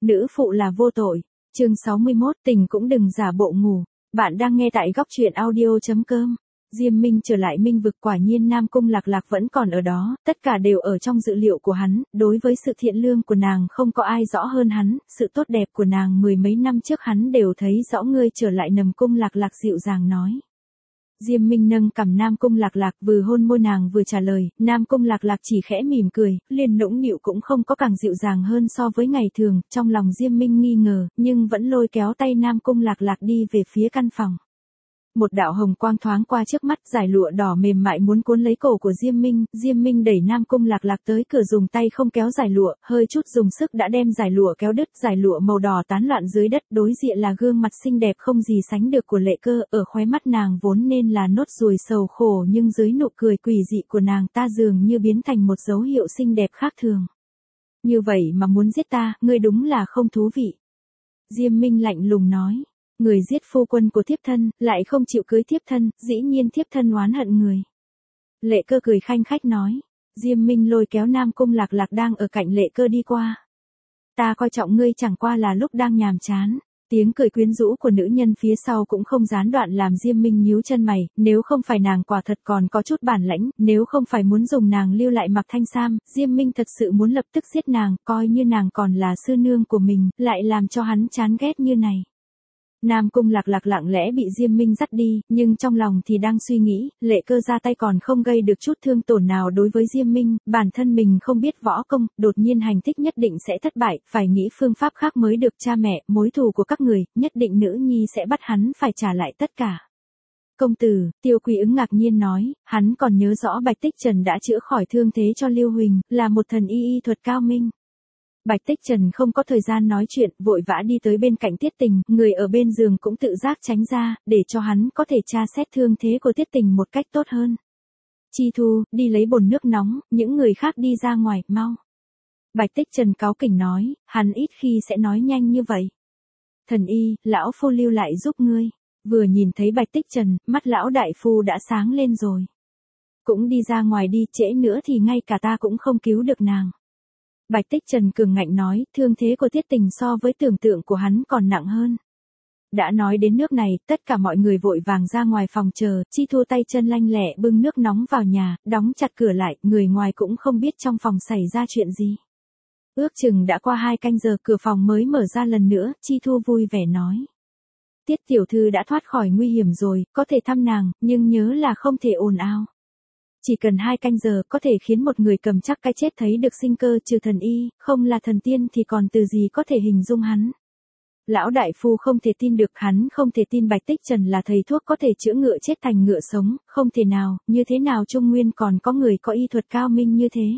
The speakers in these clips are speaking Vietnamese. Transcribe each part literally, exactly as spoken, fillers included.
nữ phụ là vô tội. Chương sáu mươi mốt, tình cũng đừng giả bộ ngủ. Bạn đang nghe tại góc truyện audio chấm com. Diêm Minh trở lại Minh vực, quả nhiên Nam Cung Lạc Lạc vẫn còn ở đó, tất cả đều ở trong dự liệu của hắn, đối với sự thiện lương của nàng không có ai rõ hơn hắn, sự tốt đẹp của nàng mười mấy năm trước hắn đều thấy rõ. Ngươi trở lại. Nam Cung Lạc Lạc dịu dàng nói. Diêm Minh nâng cằm Nam Cung Lạc Lạc, vừa hôn môi nàng vừa trả lời. Nam Cung Lạc Lạc chỉ khẽ mỉm cười, liền nũng nịu cũng không có càng dịu dàng hơn so với ngày thường. Trong lòng Diêm Minh nghi ngờ, nhưng vẫn lôi kéo tay Nam Cung Lạc Lạc đi về phía căn phòng. Một đạo hồng quang thoáng qua trước mắt, giải lụa đỏ mềm mại muốn cuốn lấy cổ của Diêm Minh. Diêm Minh đẩy Nam Cung Lạc Lạc tới cửa, dùng tay không kéo giải lụa, hơi chút dùng sức đã đem giải lụa kéo đứt. Giải lụa màu đỏ tán loạn dưới đất, đối diện là gương mặt xinh đẹp không gì sánh được của Lệ Cơ. Ở khóe mắt nàng vốn nên là nốt ruồi sầu khổ, nhưng dưới nụ cười quỷ dị của nàng ta dường như biến thành một dấu hiệu xinh đẹp khác thường. Như vậy mà muốn giết ta, ngươi đúng là không thú vị. Diêm Minh lạnh lùng nói. Người giết phu quân của thiếp thân, lại không chịu cưới thiếp thân, dĩ nhiên thiếp thân oán hận người. Lệ Cơ cười khanh khách nói. Diêm Minh lôi kéo Nam Cung Lạc Lạc đang ở cạnh Lệ Cơ đi qua. Ta coi trọng ngươi chẳng qua là lúc đang nhàm chán. Tiếng cười quyến rũ của nữ nhân phía sau cũng không gián đoạn làm Diêm Minh nhíu chân mày. Nếu không phải nàng quả thật còn có chút bản lãnh, nếu không phải muốn dùng nàng lưu lại Mặc Thanh Sam, Diêm Minh thật sự muốn lập tức giết nàng, coi như nàng còn là sư nương của mình, lại làm cho hắn chán ghét như này. Nam Cung Lạc Lạc lặng lẽ bị Diêm Minh dắt đi, nhưng trong lòng thì đang suy nghĩ, Lệ Cơ ra tay còn không gây được chút thương tổn nào đối với Diêm Minh, bản thân mình không biết võ công, đột nhiên hành thích nhất định sẽ thất bại, phải nghĩ phương pháp khác mới được. Cha mẹ, mối thù của các người, nhất định nữ nhi sẽ bắt hắn phải trả lại tất cả. Công tử, Tiêu Quý Ứng ngạc nhiên nói, hắn còn nhớ rõ Bạch Tích Trần đã chữa khỏi thương thế cho Lưu Huỳnh, là một thần y y thuật cao minh. Bạch Tích Trần không có thời gian nói chuyện, vội vã đi tới bên cạnh Tiết Tình, người ở bên giường cũng tự giác tránh ra, để cho hắn có thể tra xét thương thế của Tiết Tình một cách tốt hơn. Chi Thu, đi lấy bồn nước nóng, những người khác đi ra ngoài, mau. Bạch Tích Trần cáu kỉnh nói, hắn ít khi sẽ nói nhanh như vậy. Thần y, lão phu lưu lại giúp ngươi. Vừa nhìn thấy Bạch Tích Trần, mắt lão đại phu đã sáng lên rồi. Cũng đi ra ngoài đi, trễ nữa thì ngay cả ta cũng không cứu được nàng. Bạch Tích Trần cường ngạnh nói, thương thế của Tiết Tình so với tưởng tượng của hắn còn nặng hơn. Đã nói đến nước này, tất cả mọi người vội vàng ra ngoài phòng chờ. Chi Thu tay chân lanh lẹ bưng nước nóng vào nhà, đóng chặt cửa lại, người ngoài cũng không biết trong phòng xảy ra chuyện gì. Ước chừng đã qua hai canh giờ, cửa phòng mới mở ra lần nữa. Chi Thu vui vẻ nói. Tiết tiểu thư đã thoát khỏi nguy hiểm rồi, có thể thăm nàng, nhưng nhớ là không thể ồn ào. Chỉ cần hai canh giờ có thể khiến một người cầm chắc cái chết thấy được sinh cơ, trừ thần y, không là thần tiên thì còn từ gì có thể hình dung hắn. Lão đại phu không thể tin được, hắn không thể tin Bạch Tích Trần là thầy thuốc có thể chữa ngựa chết thành ngựa sống, không thể nào, như thế nào Trung Nguyên còn có người có y thuật cao minh như thế.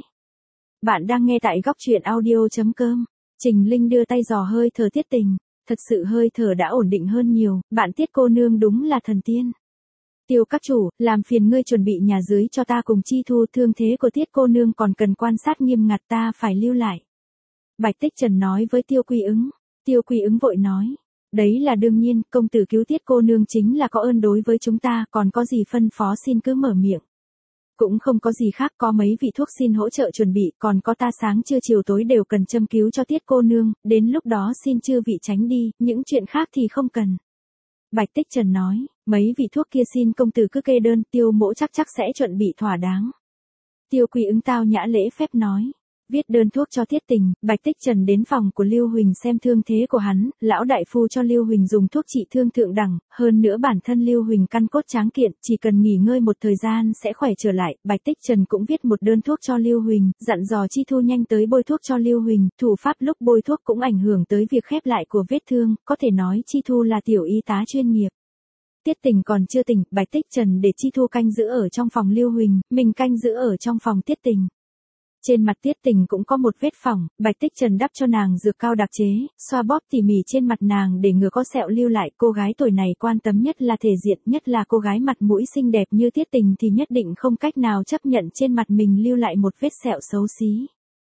Bạn đang nghe tại góc truyện audio chấm com. Trình Linh đưa tay dò hơi thở Tiết Tình, thật sự hơi thở đã ổn định hơn nhiều, bạn Tiết cô nương đúng là thần tiên. Tiêu các chủ, làm phiền ngươi chuẩn bị nhà dưới cho ta cùng Chi Thu, thương thế của Tiết cô nương còn cần quan sát nghiêm ngặt, ta phải lưu lại. Bạch Tích Trần nói với Tiêu Quý Ứng. Tiêu Quý Ứng vội nói. Đấy là đương nhiên, công tử cứu Tiết cô nương chính là có ơn đối với chúng ta, còn có gì phân phó xin cứ mở miệng. Cũng không có gì khác, có mấy vị thuốc xin hỗ trợ chuẩn bị, còn có ta sáng trưa chiều tối đều cần châm cứu cho Tiết cô nương, đến lúc đó xin chư vị tránh đi, những chuyện khác thì không cần. Bạch Tích Trần nói, mấy vị thuốc kia xin công tử cứ kê đơn, Tiêu mỗ chắc chắc sẽ chuẩn bị thỏa đáng. Tiêu Quý Ứng tao nhã lễ phép nói, viết đơn thuốc cho Tiết Tình. Bạch Tích Trần đến phòng của Lưu Huỳnh xem thương thế của hắn, lão đại phu cho Lưu Huỳnh dùng thuốc trị thương thượng đẳng, hơn nữa bản thân Lưu Huỳnh căn cốt tráng kiện, chỉ cần nghỉ ngơi một thời gian sẽ khỏe trở lại. Bạch Tích Trần cũng viết một đơn thuốc cho Lưu Huỳnh, dặn dò Chi Thu nhanh tới bôi thuốc cho Lưu Huỳnh, thủ pháp lúc bôi thuốc cũng ảnh hưởng tới việc khép lại của vết thương, có thể nói Chi Thu là tiểu y tá chuyên nghiệp. Tiết Tình còn chưa tỉnh, Bạch Tích Trần để Chi Thu canh giữ ở trong phòng Lưu Huỳnh, mình canh giữ ở trong phòng Tiết Tình. Trên mặt Tiết Tình cũng có một vết phỏng, Bạch Tích Trần đắp cho nàng dược cao đặc chế, xoa bóp tỉ mỉ trên mặt nàng để ngừa có sẹo lưu lại. Cô gái tuổi này quan tâm nhất là thể diện, nhất là cô gái mặt mũi xinh đẹp như Tiết Tình thì nhất định không cách nào chấp nhận trên mặt mình lưu lại một vết sẹo xấu xí.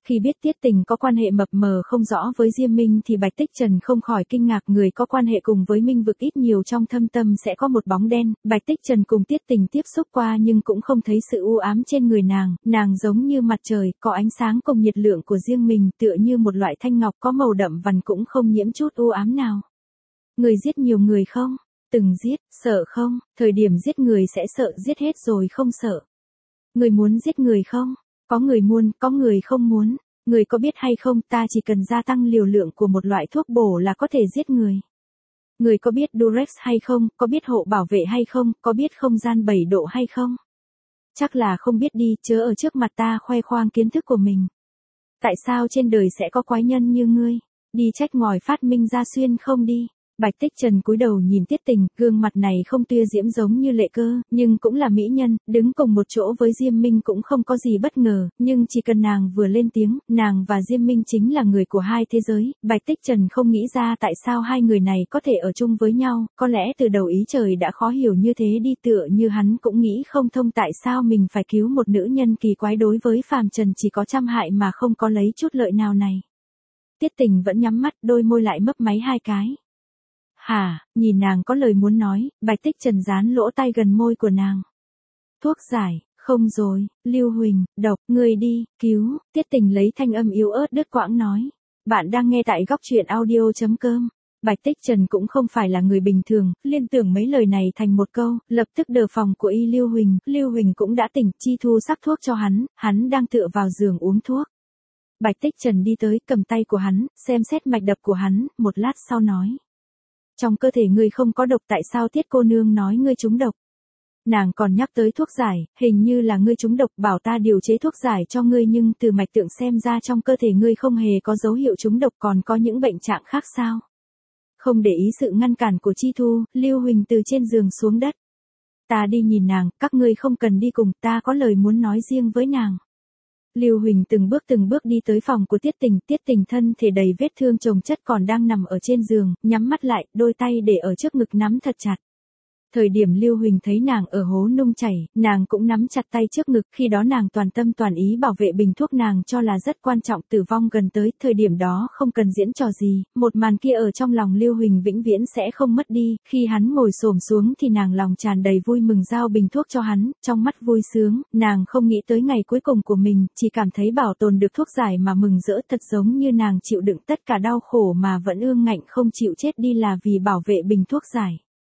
Khi biết Tiết Tình có quan hệ mập mờ không rõ với Diêm Minh thì Bạch Tích Trần không khỏi kinh ngạc, người có quan hệ cùng với Minh Vực ít nhiều trong thâm tâm sẽ có một bóng đen. Bạch Tích Trần cùng Tiết Tình tiếp xúc qua nhưng cũng không thấy sự u ám trên người nàng, nàng giống như mặt trời, có ánh sáng cùng nhiệt lượng của riêng mình, tựa như một loại thanh ngọc có màu đậm vằn cũng không nhiễm chút u ám nào. Người giết nhiều người không? Từng giết, sợ không? Thời điểm giết người sẽ sợ, giết hết rồi không sợ. Người muốn giết người không? Có người muốn, có người không muốn. Người có biết hay không, ta chỉ cần gia tăng liều lượng của một loại thuốc bổ là có thể giết người. Người có biết Durex hay không, có biết hộ bảo vệ hay không, có biết không gian bảy độ hay không? Chắc là không biết đi, chớ ở trước mặt ta khoe khoang kiến thức của mình. Tại sao trên đời sẽ có quái nhân như ngươi? Đi trách ngòi phát minh ra xuyên không đi. Bạch Tích Trần cúi đầu nhìn Tiết Tình, gương mặt này không tua diễm giống như Lệ Cơ, nhưng cũng là mỹ nhân, đứng cùng một chỗ với Diêm Minh cũng không có gì bất ngờ, nhưng chỉ cần nàng vừa lên tiếng, nàng và Diêm Minh chính là người của hai thế giới. Bạch Tích Trần không nghĩ ra tại sao hai người này có thể ở chung với nhau, có lẽ từ đầu ý trời đã khó hiểu như thế đi, tựa như hắn cũng nghĩ không thông tại sao mình phải cứu một nữ nhân kỳ quái đối với phàm trần chỉ có trăm hại mà không có lấy chút lợi nào này. Tiết Tình vẫn nhắm mắt, đôi môi lại mấp máy hai cái. Hả, nhìn nàng có lời muốn nói, Bạch Tích Trần dán lỗ tai gần môi của nàng. Thuốc giải, không rồi, Lưu Huỳnh, độc, người đi, cứu, Tiết Tình lấy thanh âm yếu ớt đứt quãng nói. Bạn đang nghe tại góc truyện audio chấm com. Bạch Tích Trần cũng không phải là người bình thường, liên tưởng mấy lời này thành một câu, lập tức đờ phòng của y Lưu Huỳnh, Lưu Huỳnh cũng đã tỉnh, Chi Thu sắc thuốc cho hắn, hắn đang tựa vào giường uống thuốc. Bạch Tích Trần đi tới, cầm tay của hắn, xem xét mạch đập của hắn, một lát sau nói. Trong cơ thể ngươi không có độc, tại sao Tiết cô nương nói ngươi trúng độc? Nàng còn nhắc tới thuốc giải, hình như là ngươi trúng độc, bảo ta điều chế thuốc giải cho ngươi, nhưng từ mạch tượng xem ra trong cơ thể ngươi không hề có dấu hiệu trúng độc, còn có những bệnh trạng khác sao? Không để ý sự ngăn cản của Chi Thu, Lưu Huỳnh từ trên giường xuống đất. Ta đi nhìn nàng, các ngươi không cần đi cùng, ta có lời muốn nói riêng với nàng. Lưu Huỳnh từng bước từng bước đi tới phòng của Tiết Tình, Tiết Tình thân thể đầy vết thương chồng chất còn đang nằm ở trên giường, nhắm mắt lại, đôi tay để ở trước ngực nắm thật chặt. Thời điểm Lưu Huỳnh thấy nàng ở hố nung chảy, nàng cũng nắm chặt tay trước ngực, khi đó nàng toàn tâm toàn ý bảo vệ bình thuốc nàng cho là rất quan trọng, tử vong gần tới, thời điểm đó không cần diễn trò gì, một màn kia ở trong lòng Lưu Huỳnh vĩnh viễn sẽ không mất đi, khi hắn ngồi xổm xuống thì nàng lòng tràn đầy vui mừng giao bình thuốc cho hắn, trong mắt vui sướng, nàng không nghĩ tới ngày cuối cùng của mình, chỉ cảm thấy bảo tồn được thuốc giải mà mừng rỡ, thật giống như nàng chịu đựng tất cả đau khổ mà vẫn ương ngạnh không chịu chết đi là vì bảo vệ bình thuốc giải.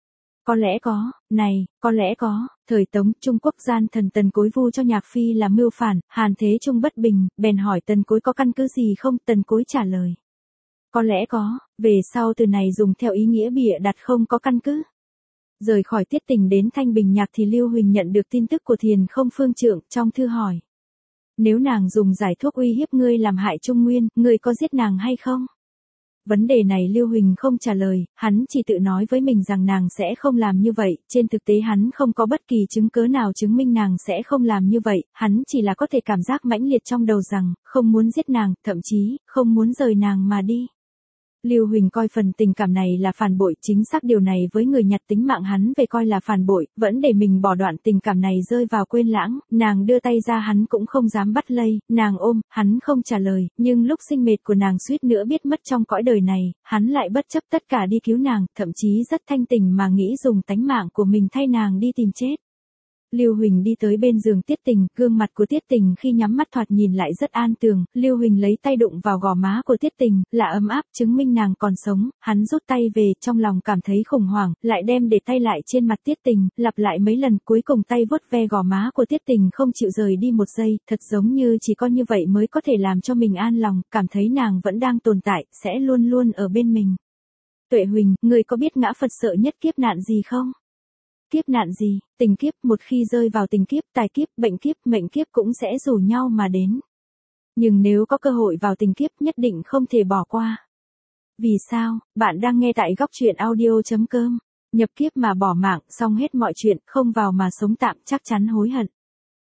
Có lẽ có, này, có lẽ có, thời Tống, Trung Quốc gian thần Tần Cối vu cho Nhạc Phi là mưu phản, Hàn Thế Trung bất bình, bèn hỏi Tần Cối có căn cứ gì không, Tần Cối trả lời. Có lẽ có, về sau từ này dùng theo ý nghĩa bịa đặt không có căn cứ. Rời khỏi Tiết Tình đến Thanh Bình Nhạc thì Lưu Huỳnh nhận được tin tức của Thiền Không Phương Trượng, trong thư hỏi. Nếu nàng dùng giải thuốc uy hiếp ngươi làm hại Trung Nguyên, ngươi có giết nàng hay không? Vấn đề này Lưu Huỳnh không trả lời, hắn chỉ tự nói với mình rằng nàng sẽ không làm như vậy, trên thực tế hắn không có bất kỳ chứng cớ nào chứng minh nàng sẽ không làm như vậy, hắn chỉ là có thể cảm giác mãnh liệt trong đầu rằng, không muốn giết nàng, thậm chí, không muốn rời nàng mà đi. Lưu Huỳnh coi phần tình cảm này là phản bội, chính xác điều này với người nhặt tính mạng hắn về coi là phản bội, vẫn để mình bỏ đoạn tình cảm này rơi vào quên lãng, nàng đưa tay ra hắn cũng không dám bắt lây, nàng ôm, hắn không trả lời, nhưng lúc sinh mệt của nàng suýt nữa biết mất trong cõi đời này, hắn lại bất chấp tất cả đi cứu nàng, thậm chí rất thanh tình mà nghĩ dùng tánh mạng của mình thay nàng đi tìm chết. Lưu Huỳnh đi tới bên giường Tiết Tình, gương mặt của Tiết Tình khi nhắm mắt thoạt nhìn lại rất an tường, Lưu Huỳnh lấy tay đụng vào gò má của Tiết Tình, là ấm áp, chứng minh nàng còn sống, hắn rút tay về, trong lòng cảm thấy khủng hoảng, lại đem để tay lại trên mặt Tiết Tình, lặp lại mấy lần, cuối cùng tay vuốt ve gò má của Tiết Tình không chịu rời đi một giây, thật giống như chỉ có như vậy mới có thể làm cho mình an lòng, cảm thấy nàng vẫn đang tồn tại, sẽ luôn luôn ở bên mình. Tuệ Huỳnh, người có biết ngã Phật sợ nhất kiếp nạn gì không? Kiếp nạn gì? Tình kiếp, một khi rơi vào tình kiếp, tài kiếp, bệnh kiếp, mệnh kiếp cũng sẽ rủ nhau mà đến. Nhưng nếu có cơ hội vào tình kiếp nhất định không thể bỏ qua. Vì sao? Bạn đang nghe tại góc truyện audio chấm com. Nhập kiếp mà bỏ mạng, xong hết mọi chuyện, không vào mà sống tạm chắc chắn hối hận.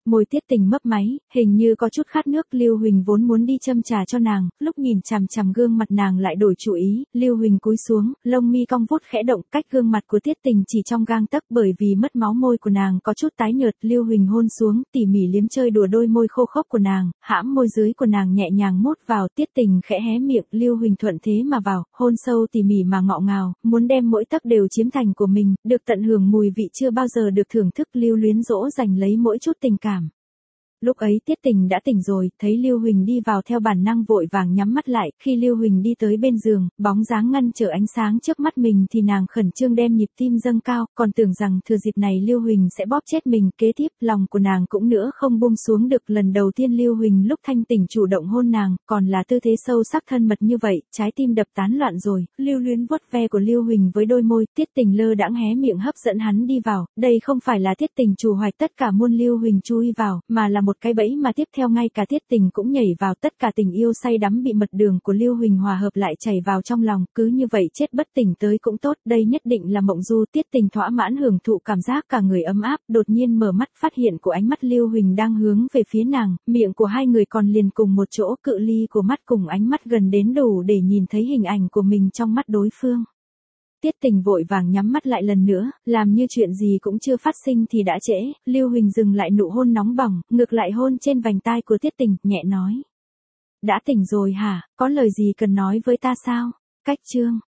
Môi Tiết Tình mấp máy, hình như có chút khát nước. Lưu Huỳnh vốn muốn đi châm trà cho nàng, lúc nhìn chằm chằm gương mặt nàng lại đổi chủ ý. Lưu Huỳnh cúi xuống, lông mi cong vút khẽ động, cách gương mặt của Tiết Tình chỉ trong gang tấc, bởi vì mất máu môi của nàng có chút tái nhợt. Lưu Huỳnh hôn xuống, tỉ mỉ liếm chơi đùa đôi môi khô khốc của nàng, hãm môi dưới của nàng nhẹ nhàng mút vào. Tiết Tình khẽ hé miệng, Lưu Huỳnh thuận thế mà vào, hôn sâu tỉ mỉ mà ngọ ngào, muốn đem mỗi tấc đều chiếm thành của mình, được tận hưởng mùi vị chưa bao giờ được thưởng thức. Lưu Luyến dỗ dành lấy mỗi chút tình cảm. Lúc ấy Tiết Tình đã tỉnh rồi, thấy Lưu Huỳnh đi vào theo bản năng vội vàng nhắm mắt lại. Khi Lưu Huỳnh đi tới bên giường, bóng dáng ngăn trở ánh sáng trước mắt mình thì nàng khẩn trương đem nhịp tim dâng cao, còn tưởng rằng thừa dịp này Lưu Huỳnh sẽ bóp chết mình. Kế tiếp, lòng của nàng cũng nữa không buông xuống được. Lần đầu tiên Lưu Huỳnh lúc thanh tỉnh chủ động hôn nàng, còn là tư thế sâu sắc thân mật như vậy, trái tim đập tán loạn rồi. Lưu Luyến vuốt ve của Lưu Huỳnh với đôi môi, Tiết Tình lơ đãng hé miệng hấp dẫn hắn đi vào. Đây không phải là Tiết Tình chủ hoạch tất cả muôn Lưu Huỳnh chui vào, mà là một cái bẫy mà tiếp theo ngay cả Tiết Tình cũng nhảy vào. Tất cả tình yêu say đắm bị mật đường của Lưu Huỳnh hòa hợp lại chảy vào trong lòng, cứ như vậy chết bất tỉnh tới cũng tốt, đây nhất định là mộng du. Tiết Tình thỏa mãn hưởng thụ cảm giác cả người ấm áp, đột nhiên mở mắt phát hiện của ánh mắt Lưu Huỳnh đang hướng về phía nàng, miệng của hai người còn liền cùng một chỗ, cự ly của mắt cùng ánh mắt gần đến đủ để nhìn thấy hình ảnh của mình trong mắt đối phương. Tiết Tình vội vàng nhắm mắt lại lần nữa, làm như chuyện gì cũng chưa phát sinh thì đã trễ. Lưu Huỳnh dừng lại nụ hôn nóng bỏng, ngược lại hôn trên vành tai của Tiết Tình, nhẹ nói. Đã tỉnh rồi hả, có lời gì cần nói với ta sao? Cách chương